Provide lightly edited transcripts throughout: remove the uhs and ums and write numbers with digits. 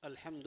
الحمد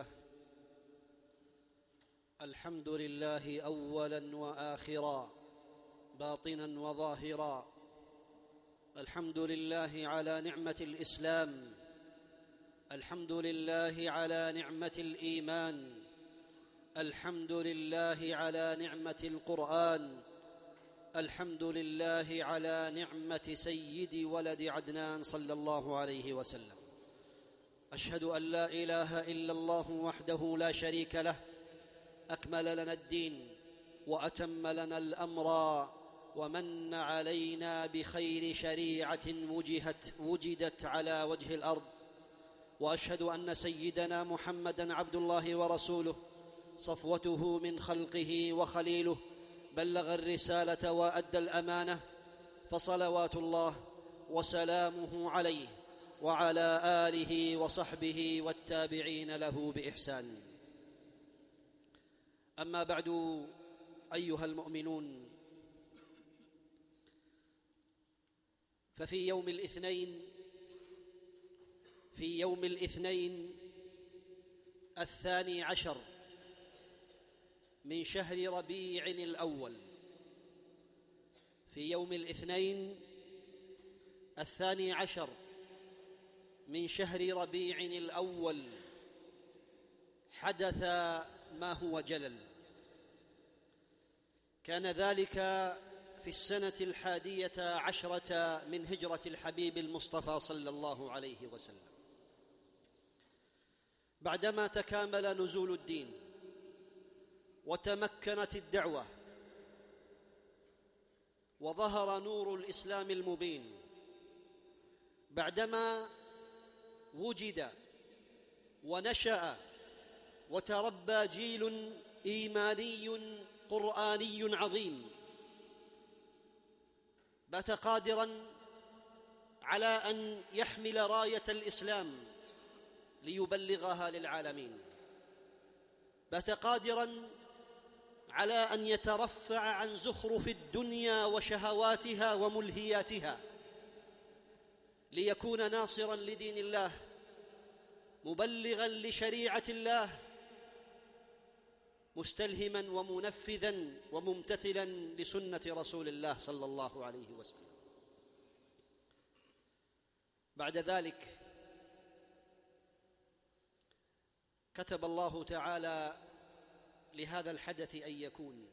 لله أولا وآخرا، باطنا وظاهرا. الحمد لله على نعمة الإسلام، الحمد لله على نعمة الإيمان، الحمد لله على نعمة القرآن، الحمد لله على نعمة سيد ولد عدنان صلى الله عليه وسلم. أشهد أن لا إله إلا الله وحده لا شريك له، أكمل لنا الدين وأتم لنا الأمر ومن علينا بخير شريعة وجدت على وجه الأرض. وأشهد أن سيدنا محمدًا عبد الله ورسوله، صفوته من خلقه وخليله، بلغ الرسالة وأدى الأمانة، فصلوات الله وسلامه عليه وعلى آله وصحبه والتابعين له بإحسان. أما بعد، أيها المؤمنون، ففي يوم الاثنين 12 من شهر ربيع الأول، في يوم الاثنين 12 من شهر ربيع الأول حدث ما هو جلل. كان ذلك في السنة 11 من هجرة الحبيب المصطفى صلى الله عليه وسلم، بعدما تكامل نزول الدين وتمكنت الدعوة وظهر نور الإسلام المبين، بعدما وجد ونشأ وتربى جيل إيماني قرآني عظيم، بات قادراً على أن يحمل راية الإسلام ليبلغها للعالمين، بات قادراً على أن يترفع عن زخرف الدنيا وشهواتها وملهياتها ليكون ناصراً لدين الله، مبلغاً لشريعة الله، مستلهماً ومنفذاً وممتثلاً لسنة رسول الله صلى الله عليه وسلم. بعد ذلك كتب الله تعالى لهذا الحدث أن يكون،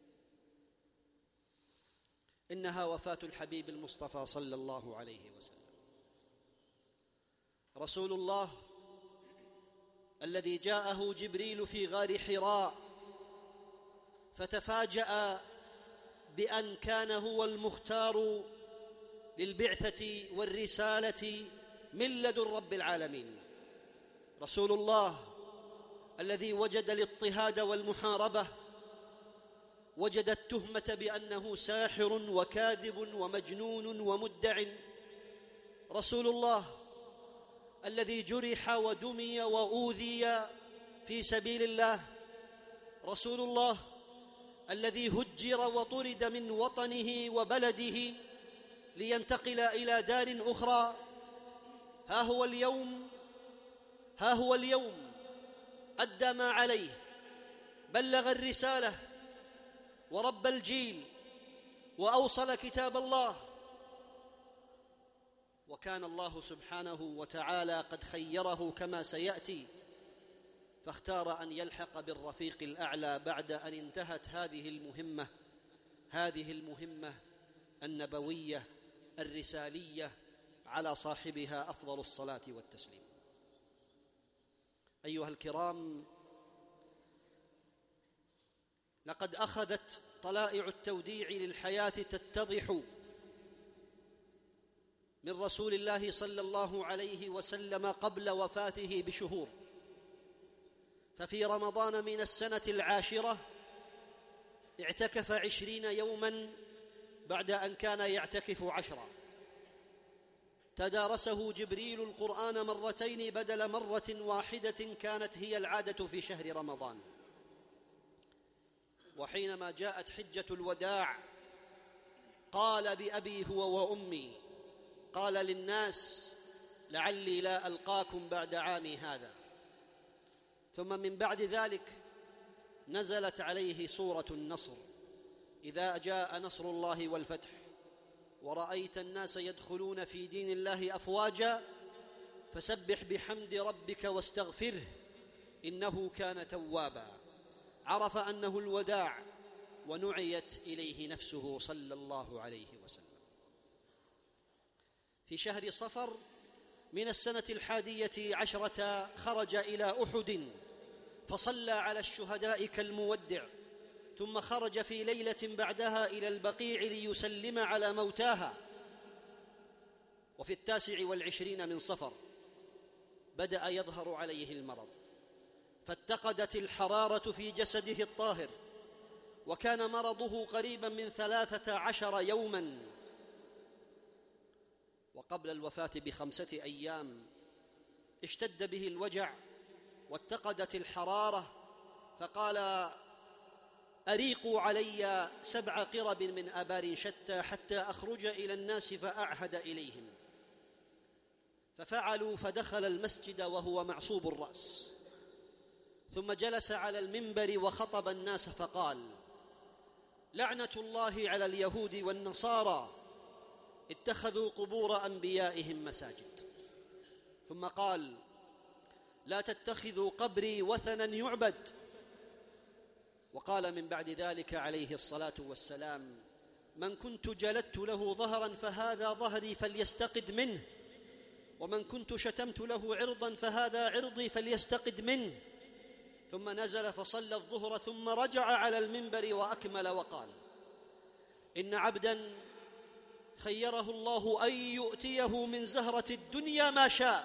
إنها وفاة الحبيب المصطفى صلى الله عليه وسلم، رسول الله الذي جاءه جبريل في غار حراء فتفاجأ بأن كان هو المختار للبعثة والرسالة من لدن رب العالمين، رسول الله الذي وجد الاضطهاد والمحاربة، وجد التهمة بأنه ساحر وكاذب ومجنون ومدع، رسول الله الذي جرح ودمي وأوذي في سبيل الله، رسول الله الذي هجر وطرد من وطنه وبلده لينتقل إلى دار أخرى. ها هو اليوم أدى ما عليه، بلغ الرسالة وربى الجيل وأوصل كتاب الله، وكان الله سبحانه وتعالى قد خيره كما سيأتي، فاختار أن يلحق بالرفيق الأعلى بعد أن انتهت هذه المهمة النبوية الرسالية على صاحبها أفضل الصلاة والتسليم. أيها الكرام، لقد أخذت طلائع التوديع للحياة تتضح من رسول الله صلى الله عليه وسلم قبل وفاته بشهور، ففي رمضان من السنة 10 اعتكف 20 يوماً بعد أن كان يعتكف 10، تدارسه جبريل القرآن مرتين بدل مرة واحدة كانت هي العادة في شهر رمضان. وحينما جاءت حجة الوداع قال بأبي هو وأمي، قال للناس: لعلي لا ألقاكم بعد عامي هذا، ثم من بعد ذلك نزلت عليه سورة النصر: إذا جاء نصر الله والفتح ورأيت الناس يدخلون في دين الله أفواجا فسبح بحمد ربك واستغفره إنه كان توابا. عرف أنه الوداع ونعيت إليه نفسه صلى الله عليه وسلم. في شهر صفر من السنة 11 خرج إلى أحد فصلى على الشهداء كالمودع، ثم خرج في ليلة بعدها إلى البقيع ليسلم على موتاها. وفي 29 من صفر بدأ يظهر عليه المرض، فاتقدت الحرارة في جسده الطاهر، وكان مرضه قريبا من 13 يوما. وقبل الوفاة ب5 أيام اشتد به الوجع واتقدت الحرارة، فقال: أريقوا علي 7 قرب من آبار شتى حتى أخرج إلى الناس فأعهد إليهم. ففعلوا، فدخل المسجد وهو معصوب الرأس، ثم جلس على المنبر وخطب الناس فقال: لعنة الله على اليهود والنصارى اتخذوا قبور أنبيائهم مساجد. ثم قال: لا تتخذوا قبري وثنا يعبد. وقال من بعد ذلك عليه الصلاة والسلام: من كنت جلدت له ظهرا فهذا ظهري فليستقد منه، ومن كنت شتمت له عرضا فهذا عرضي فليستقد منه. ثم نزل فصلى الظهر ثم رجع على المنبر وأكمل وقال: إن عبدا خيره الله أن يؤتيه من زهرة الدنيا ما شاء.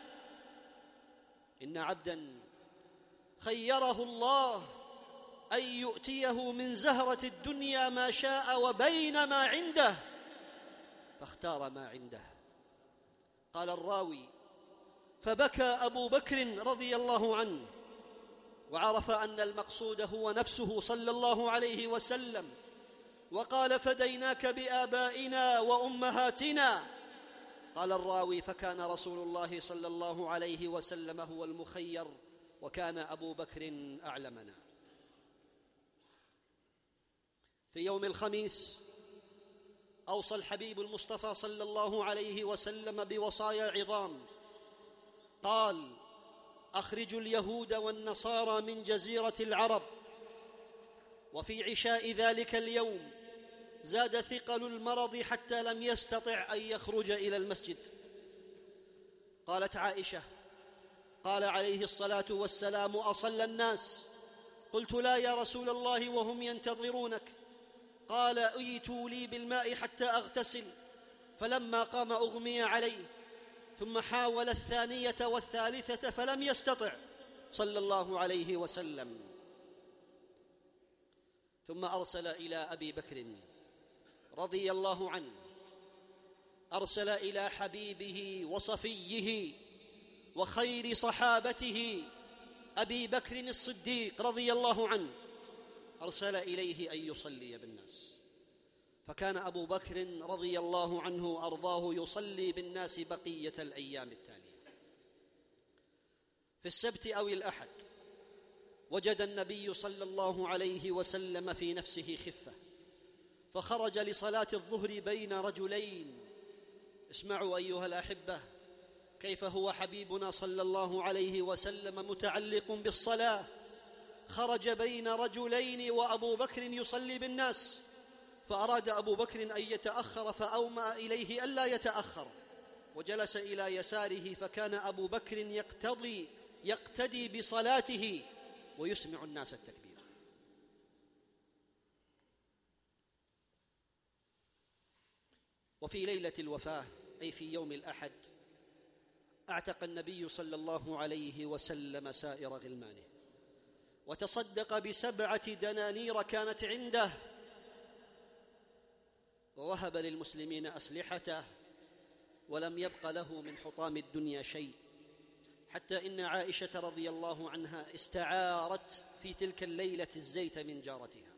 إن عبدا خيره الله أن يؤتيه من زهرة الدنيا ما شاء وبين ما عنده فاختار ما عنده. قال الراوي: فبكى أبو بكر رضي الله عنه، وعرف أن المقصود هو نفسه صلى الله عليه وسلم، وقال: فديناك بآبائنا وأمهاتنا. قال الراوي: فكان رسول الله صلى الله عليه وسلم هو المخير، وكان أبو بكر أعلمنا. في يوم الخميس أوصى الحبيب المصطفى صلى الله عليه وسلم بوصايا عظام. قال: أخرجوا اليهود والنصارى من جزيرة العرب. وفي عشاء ذلك اليوم زاد ثقل المرض حتى لم يستطع أن يخرج إلى المسجد. قالت عائشة: قال عليه الصلاة والسلام: أصلى الناس؟ قلت: لا يا رسول الله وهم ينتظرونك. قال: أيتوا لي بالماء حتى أغتسل، فلما قام أغمي عليه، ثم حاول 2 والثالثة فلم يستطع صلى الله عليه وسلم. ثم أرسل إلى أبي بكر رضي الله عنه، أرسل إلى حبيبه وصفيه وخير صحابته أبي بكر الصديق رضي الله عنه، أرسل إليه أن يصلي بالناس. فكان أبو بكر رضي الله عنه أرضاه يصلي بالناس بقية الأيام التالية. في السبت أو الأحد وجد النبي صلى الله عليه وسلم في نفسه خفة، فخرج لصلاة الظهر بين رجلين. اسمعوا أيها الأحبة كيف هو حبيبنا صلى الله عليه وسلم متعلق بالصلاة. خرج بين رجلين وأبو بكر يصلي بالناس، فأراد أبو بكر أن يتأخر فأومأ إليه ألا يتأخر، وجلس إلى يساره، فكان أبو بكر يقتدي بصلاته ويسمع الناس التكبير. وفي ليلة الوفاة أي في يوم الأحد أعتق النبي صلى الله عليه وسلم سائر غلمانه، وتصدق ب7 دنانير كانت عنده، ووهب للمسلمين أسلحته، ولم يبق له من حطام الدنيا شيء، حتى إن عائشة رضي الله عنها استعارت في تلك الليلة الزيت من جارتها.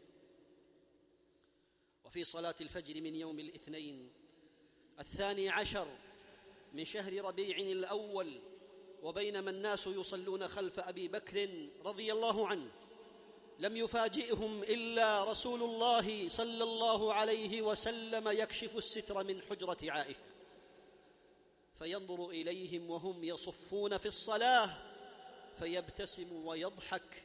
وفي صلاة الفجر من يوم الاثنين 12 من شهر ربيع الأول وبينما الناس يصلون خلف أبي بكر رضي الله عنه لم يفاجئهم إلا رسول الله صلى الله عليه وسلم يكشف الستر من حجرة عائشة فينظر إليهم وهم يصفون في الصلاة فيبتسم ويضحك.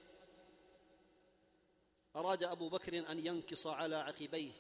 أراد أبو بكر أن ينكص على عقبيه،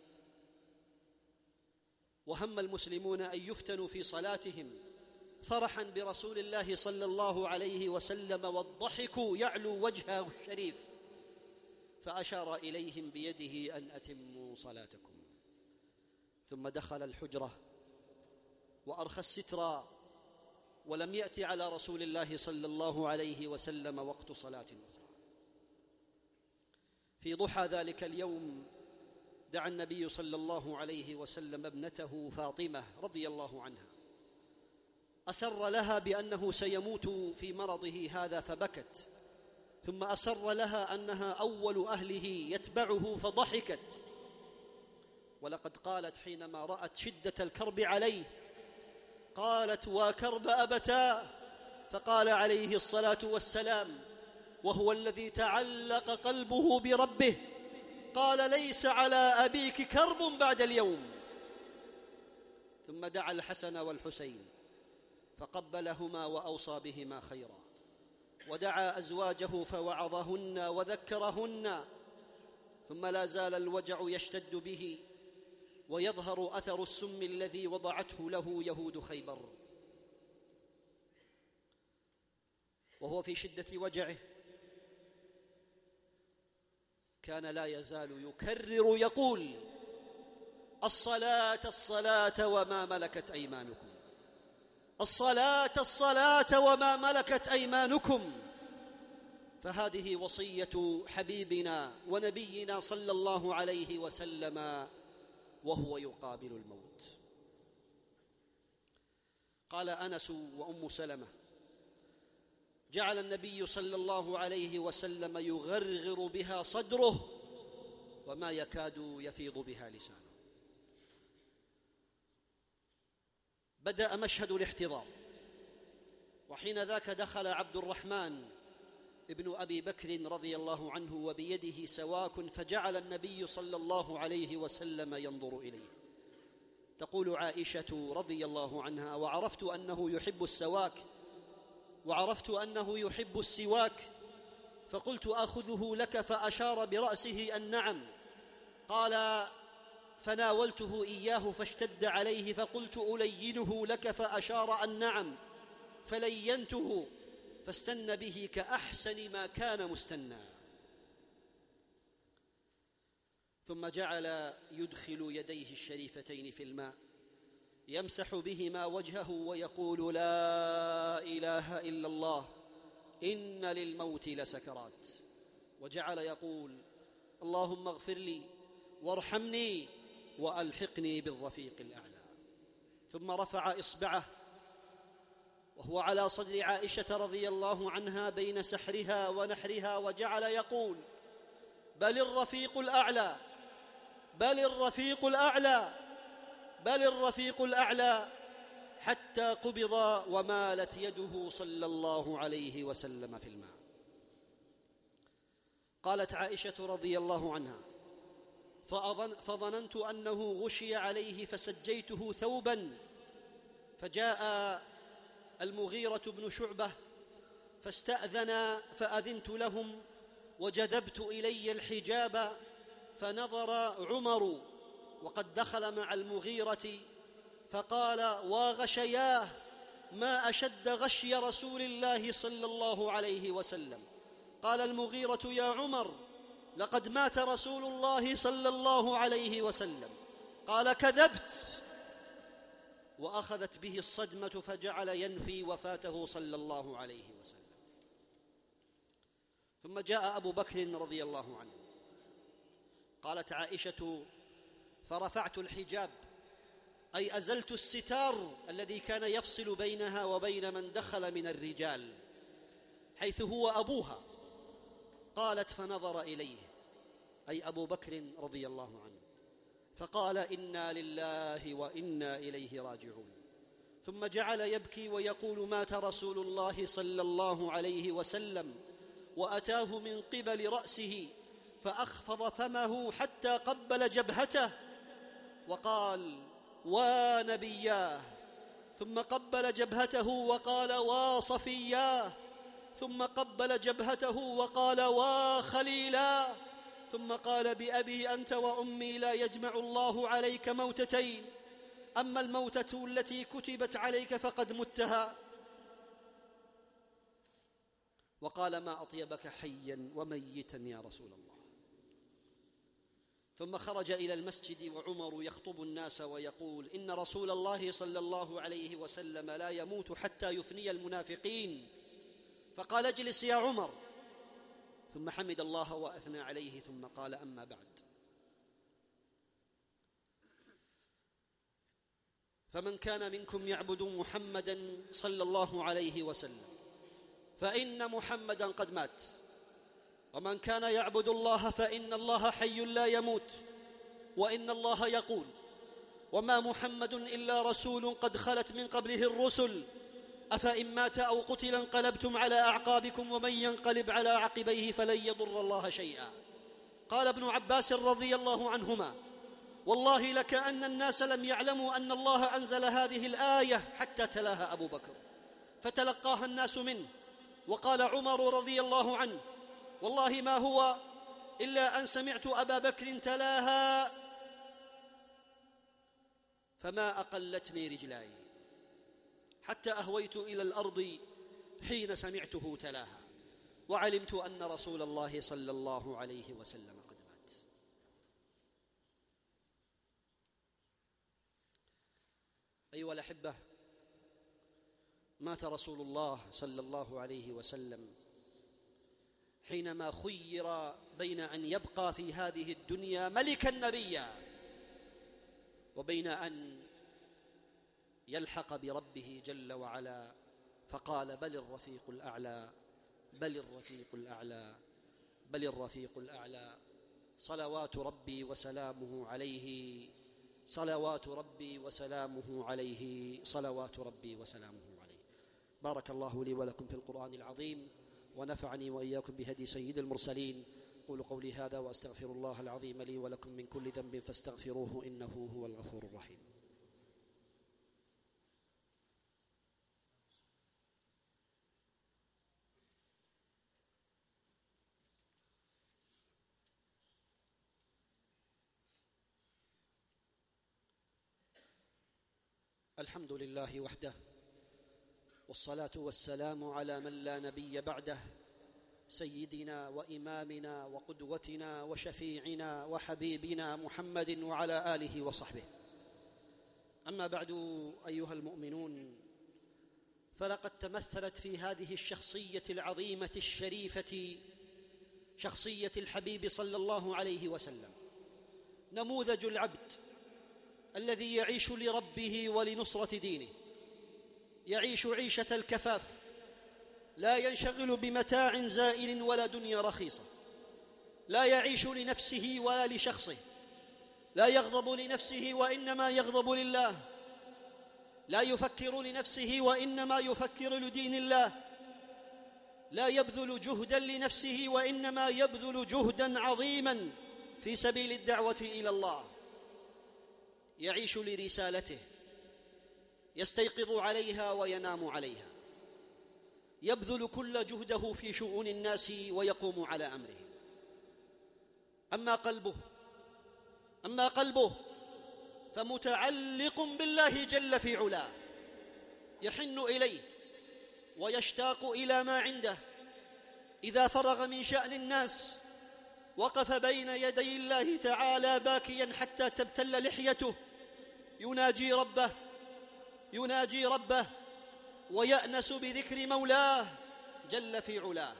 وهم المسلمون أن يفتنوا في صلاتهم فرحا برسول الله صلى الله عليه وسلم، والضحك يعلو وجهه الشريف، فأشار إليهم بيده أن أتموا صلاتكم. ثم دخل الحجرة وأرخى الستر، ولم يأتي على رسول الله صلى الله عليه وسلم وقت صلاة أخرى. في ضحى ذلك اليوم دعا النبي صلى الله عليه وسلم ابنته فاطمة رضي الله عنها، أسر لها بأنه سيموت في مرضه هذا فبكت، ثم أسر لها أنها أول أهله يتبعه فضحكت. ولقد قالت حينما رأت شدة الكرب عليه، قالت: وكرب أبتاه. فقال عليه الصلاة والسلام وهو الذي تعلق قلبه بربه: قال: ليس على أبيك كرب بعد اليوم. ثم دعا الحسن والحسين فقبلهما وأوصى بهما خيرا، ودعا أزواجه فوعظهن وذكرهن. ثم لا زال الوجع يشتد به ويظهر أثر السم الذي وضعته له يهود خيبر، وهو في شدة وجعه كان لا يزال يكرر يقول: الصلاة الصلاة وما ملكت أيمانكم، الصلاة الصلاة وما ملكت أيمانكم. فهذه وصية حبيبنا ونبينا صلى الله عليه وسلم وهو يقابل الموت. قال أنس وأم سلمة: جعل النبي صلى الله عليه وسلم يغرغر بها صدره وما يكاد يفيض بها لسانه. بدأ مشهد الاحتضار، وحين ذاك دخل عبد الرحمن ابن أبي بكر رضي الله عنه وبيده سواك، فجعل النبي صلى الله عليه وسلم ينظر إليه. تقول عائشة رضي الله عنها: وعرفت أنه يحب السواك وعرفت أنه يحب السواك، فقلت: أخذه لك؟ فأشار برأسه أن نعم. قال: فناولته إياه فاشتد عليه، فقلت: ألينه لك؟ فأشار أن نعم، فلينته فاستن به كأحسن ما كان مستنى. ثم جعل يدخل يديه الشريفتين في الماء يمسح بهما وجهه ويقول: لا إله إلا الله، إن للموت لسكرات. وجعل يقول: اللهم اغفر لي وارحمني وألحقني بالرفيق الأعلى. ثم رفع إصبعه وهو على صدر عائشة رضي الله عنها بين سحرها ونحرها، وجعل يقول: بل الرفيق الأعلى، بل الرفيق الأعلى، بل الرفيق الأعلى، حتى قبض ومالت يده صلى الله عليه وسلم في الماء. قالت عائشة رضي الله عنها: فظننت أنه غشي عليه فسجيته ثوبا، فجاء المغيرة بن شعبة فاستأذن فأذنت لهم وجذبت إلي الحجاب، فنظر عمر وقد دخل مع المغيرة فقال: وغشياه، ما أشد غشي رسول الله صلى الله عليه وسلم. قال المغيرة: يا عمر، لقد مات رسول الله صلى الله عليه وسلم. قال: كذبت. وأخذت به الصدمة فجعل ينفي وفاته صلى الله عليه وسلم. ثم جاء أبو بكر رضي الله عنه. قالت عائشة: فرفعت الحجاب، أي أزلت الستار الذي كان يفصل بينها وبين من دخل من الرجال، حيث هو أبوها. قالت: فنظر إليه، أي أبو بكر رضي الله عنه، فقال: إنا لله وإنا إليه راجعون. ثم جعل يبكي ويقول: مات رسول الله صلى الله عليه وسلم، وأتاه من قبل رأسه فأخفض فمه حتى قبل جبهته وقال: ونبياه، ثم قبل جبهته وقال: وصفياه، ثم قبل جبهته وقال: وخليلاه، ثم قال: بأبي أنت وأمي لا يجمع الله عليك موتتين، أما الموتة التي كتبت عليك فقد متها. وقال: ما أطيبك حيا وميتا يا رسول الله. ثم خرج إلى المسجد وعمر يخطب الناس ويقول: إن رسول الله صلى الله عليه وسلم لا يموت حتى يثني المنافقين. فقال: اجلس يا عمر. ثم حمد الله وأثنى عليه ثم قال: أما بعد، فمن كان منكم يعبد محمدا صلى الله عليه وسلم فإن محمدا قد مات، ومن كان يعبد الله فإن الله حي لا يموت، وإن الله يقول: وما محمد إلا رسول قد خلت من قبله الرسل، أفإن مات أو قتل انقلبتم على أعقابكم، ومن ينقلب على عقبيه فلن يضر الله شيئا. قال ابن عباس رضي الله عنهما: والله لكأن الناس لم يعلموا أن الله أنزل هذه الآية حتى تلاها أبو بكر، فتلقاها الناس منه. وقال عمر رضي الله عنه: والله ما هو إلا أن سمعت أبا بكر تلاها فما أقلتني رجلاي حتى أهويت إلى الأرض حين سمعته تلاها، وعلمت أن رسول الله صلى الله عليه وسلم قد مات. أيها الأحبة، مات رسول الله صلى الله عليه وسلم حينما خير بين أن يبقى في هذه الدنيا ملكا نبيا وبين أن يلحق بربه جل وعلا، فقال: بل الرفيق الأعلى، بل الرفيق الأعلى، بل الرفيق الأعلى. صلوات ربي وسلامه عليه، صلوات ربي وسلامه عليه، صلوات ربي وسلامه عليه. بارك الله لي ولكم في القرآن العظيم، ونفعني وإياكم بهدي سيد المرسلين. قولوا قولي هذا وأستغفر الله العظيم لي ولكم من كل ذنب فاستغفروه إنه هو الغفور الرحيم. الحمد لله وحده، والصلاة والسلام على من لا نبي بعده، سيدنا وإمامنا وقدوتنا وشفيعنا وحبيبنا محمد وعلى آله وصحبه. أما بعد، أيها المؤمنون، فلقد تمثلت في هذه الشخصية العظيمة الشريفة، شخصية الحبيب صلى الله عليه وسلم، نموذج العبد الذي يعيش لربه ولنصرة دينه، يعيش عيشة الكفاف، لا ينشغل بمتاع زائل ولا دنيا رخيصة، لا يعيش لنفسه ولا لشخصه، لا يغضب لنفسه وإنما يغضب لله، لا يفكر لنفسه وإنما يفكر لدين الله، لا يبذل جهدا لنفسه وإنما يبذل جهدا عظيما في سبيل الدعوة إلى الله، يعيش لرسالته، يستيقظ عليها وينام عليها، يبذل كل جهده في شؤون الناس ويقوم على أمرهم. أما قلبه فمتعلق بالله جل في علاه، يحن إليه ويشتاق إلى ما عنده. إذا فرغ من شأن الناس وقف بين يدي الله تعالى باكيا حتى تبتل لحيته، يناجي ربه ويأنس بذكر مولاه جل في علاه.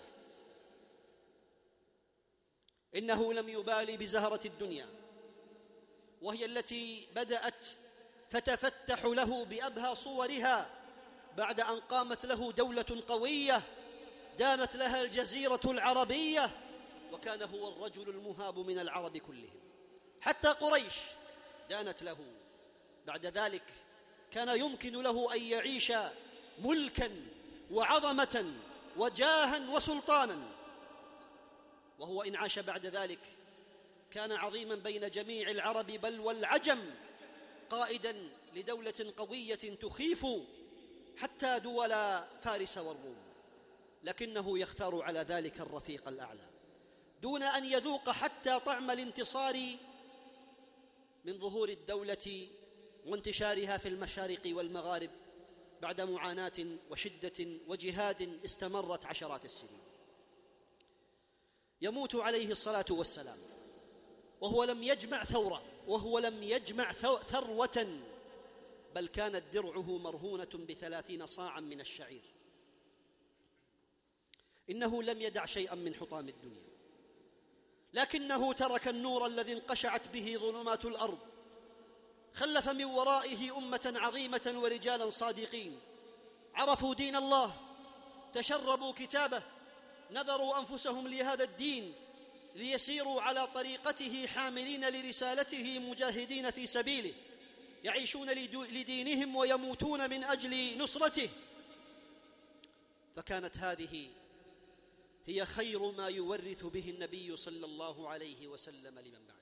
إنه لم يبالي بزهرة الدنيا، وهي التي بدأت تتفتح له بأبهى صورها بعد أن قامت له دولة قوية دانت لها الجزيرة العربية، وكان هو الرجل المهاب من العرب كلهم، حتى قريش دانت له. بعد ذلك كان يمكن له أن يعيش ملكا وعظمة وجاها وسلطانا، وهو إن عاش بعد ذلك كان عظيما بين جميع العرب بل والعجم، قائدا لدولة قوية تخيف حتى دول فارس والروم، لكنه يختار على ذلك الرفيق الأعلى دون أن يذوق حتى طعم الانتصار من ظهور الدولة وانتشارها في المشارق والمغارب بعد معاناة وشدة وجهاد استمرت عشرات السنين. يموت عليه الصلاة والسلام وهو لم يجمع ثورة، وهو لم يجمع ثروة، بل كانت درعه مرهونة ب30 صاعا من الشعير. إنه لم يدع شيئا من حطام الدنيا، لكنه ترك النور الذي انقشعت به ظلمات الأرض، خلف من ورائه أمة عظيمة ورجالا صادقين عرفوا دين الله، تشربوا كتابه، نذروا أنفسهم لهذا الدين ليسيروا على طريقته حاملين لرسالته مجاهدين في سبيله، يعيشون لدينهم ويموتون من أجل نصرته. فكانت هذه هي خير ما يورث به النبي صلى الله عليه وسلم لمن بعده.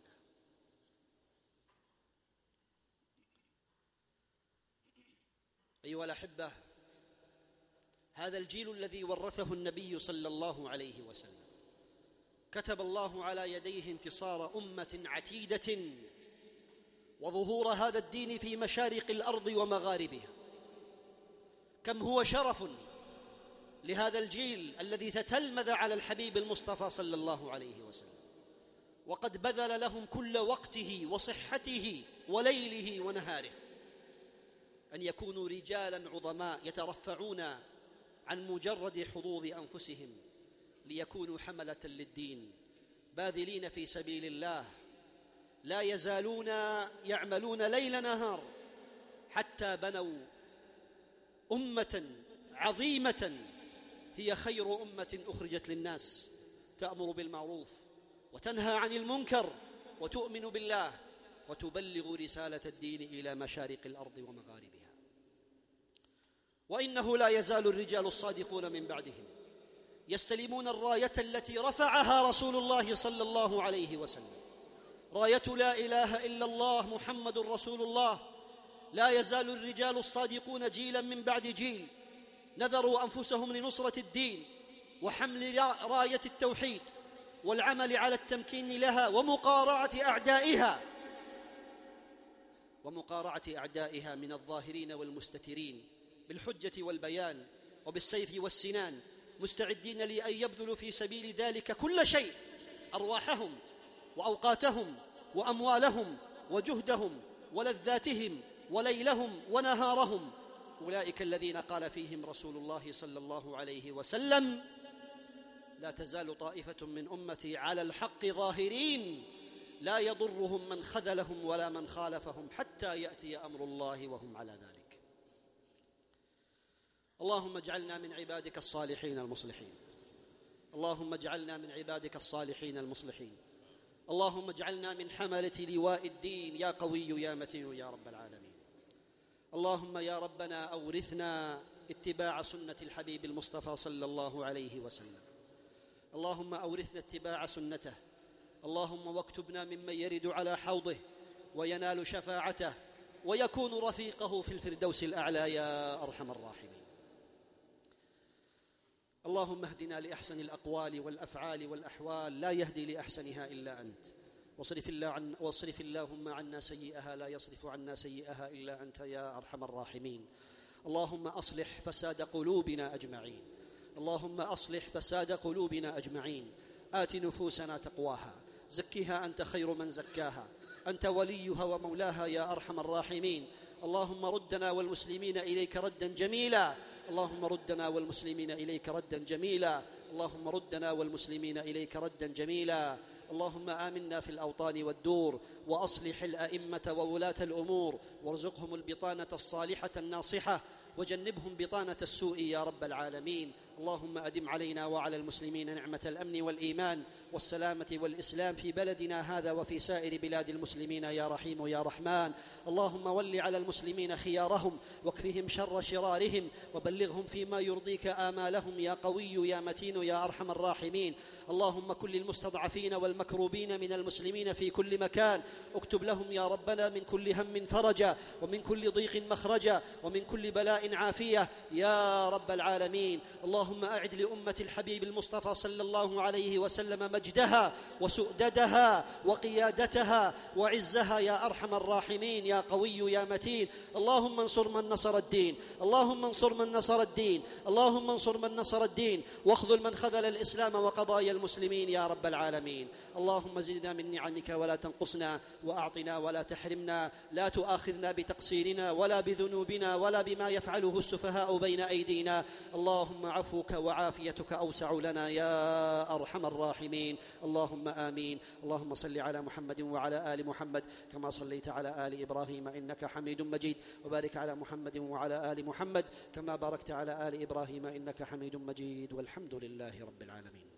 أيها الأحبة، هذا الجيل الذي ورثه النبي صلى الله عليه وسلم كتب الله على يديه انتصار أمة عتيدة وظهور هذا الدين في مشارق الأرض ومغاربها. كم هو شرف لهذا الجيل الذي تتلمذ على الحبيب المصطفى صلى الله عليه وسلم، وقد بذل لهم كل وقته وصحته وليله ونهاره، أن يكونوا رجالا عظماء يترفعون عن مجرد حظوظ أنفسهم ليكونوا حملة للدين باذلين في سبيل الله، لا يزالون يعملون ليل نهار حتى بنوا أمة عظيمة هي خير أمة أخرجت للناس، تأمر بالمعروف وتنهى عن المنكر وتؤمن بالله وتبلغ رسالة الدين إلى مشارق الأرض ومغاربها. وإنه لا يزال الرجال الصادقون من بعدهم يستلمون الراية التي رفعها رسول الله صلى الله عليه وسلم، راية لا إله إلا الله محمد رسول الله. لا يزال الرجال الصادقون جيلا من بعد جيل نذروا أنفسهم لنصرة الدين وحمل راية التوحيد والعمل على التمكين لها ومقارعة أعدائها من الظاهرين والمستترين بالحجة والبيان وبالسيف والسنان، مستعدين لأن يبذلوا في سبيل ذلك كل شيء، أرواحهم وأوقاتهم وأموالهم وجهدهم ولذاتهم وليلهم ونهارهم. أولئك الذين قال فيهم رسول الله صلى الله عليه وسلم: لا تزال طائفة من أمتي على الحق ظاهرين لا يضرهم من خذلهم ولا من خالفهم حتى يأتي أمر الله وهم على ذلك. اللهم اجعلنا من عبادك الصالحين المصلحين، اللهم اجعلنا من عبادك الصالحين المصلحين، اللهم اجعلنا من حملة لواء الدين يا قوي يا متين يا رب العالمين. اللهم يا ربنا أورثنا اتباع سنة الحبيب المصطفى صلى الله عليه وسلم، اللهم أورثنا اتباع سنته، اللهم واكتبنا ممن يرد على حوضه وينال شفاعته ويكون رفيقه في الفردوس الأعلى يا أرحم الراحمين. اللهم اهدنا لأحسن الأقوال والأفعال والأحوال، لا يهدي لأحسنها إلا أنت، واصرف اللهم عنا سيئها، لا يصرف عنا سيئها إلا أنت يا أرحم الراحمين. اللهم أصلح فساد قلوبنا أجمعين، اللهم أصلح فساد قلوبنا أجمعين. آت نفوسنا تقواها، زكها أنت خير من زكاها، أنت وليها ومولاها يا أرحم الراحمين. اللهم ردنا والمسلمين إليك ردا جميلا، اللهم ردنا والمسلمين إليك ردا جميلا، اللهم ردنا والمسلمين إليك ردا جميلا. اللهم آمنا في الأوطان والدور، وأصلح الأئمة وولاة الأمور، وارزقهم البطانة الصالحة الناصحة، وجنبهم بطانة السوء يا رب العالمين. اللهم أدم علينا وعلى المسلمين نعمة الأمن والإيمان والسلامة والإسلام في بلدنا هذا وفي سائر بلاد المسلمين يا رحيم يا رحمن. اللهم ول على المسلمين خيارهم واكفهم شر شرارهم وبلغهم فيما يرضيك آمالهم يا قوي يا متين يا أرحم الراحمين. اللهم كن للمستضعفين والمكروبين من المسلمين في كل مكان، اكتب لهم يا ربنا من كل هم فرجا ومن كل ضيق مخرجا ومن كل بلاء عافية يا رب العالمين. اللهم أعد لأمة الحبيب المصطفى صلى الله عليه وسلم مجدها وسؤددها وقيادتها وعزها يا أرحم الراحمين يا قوي يا متين. اللهم انصر من نصر الدين، اللهم انصر من نصر الدين، اللهم انصر من نصر الدين، واخذل من خذل الإسلام وقضايا المسلمين يا رب العالمين. اللهم زدنا من نعمك ولا تنقصنا، وأعطنا ولا تحرمنا، لا تؤاخذنا بتقصيرنا ولا بذنوبنا ولا بما يفعله السفهاء بين أيدينا. اللهم عفوك وعافيتك أوسع لنا يا أرحم الراحمين. اللهم آمين. اللهم صل على محمد وعلى آل محمد كما صليت على آل إبراهيم إنك حميد مجيد، وبارك على محمد وعلى آل محمد كما باركت على آل إبراهيم إنك حميد مجيد، والحمد لله رب العالمين.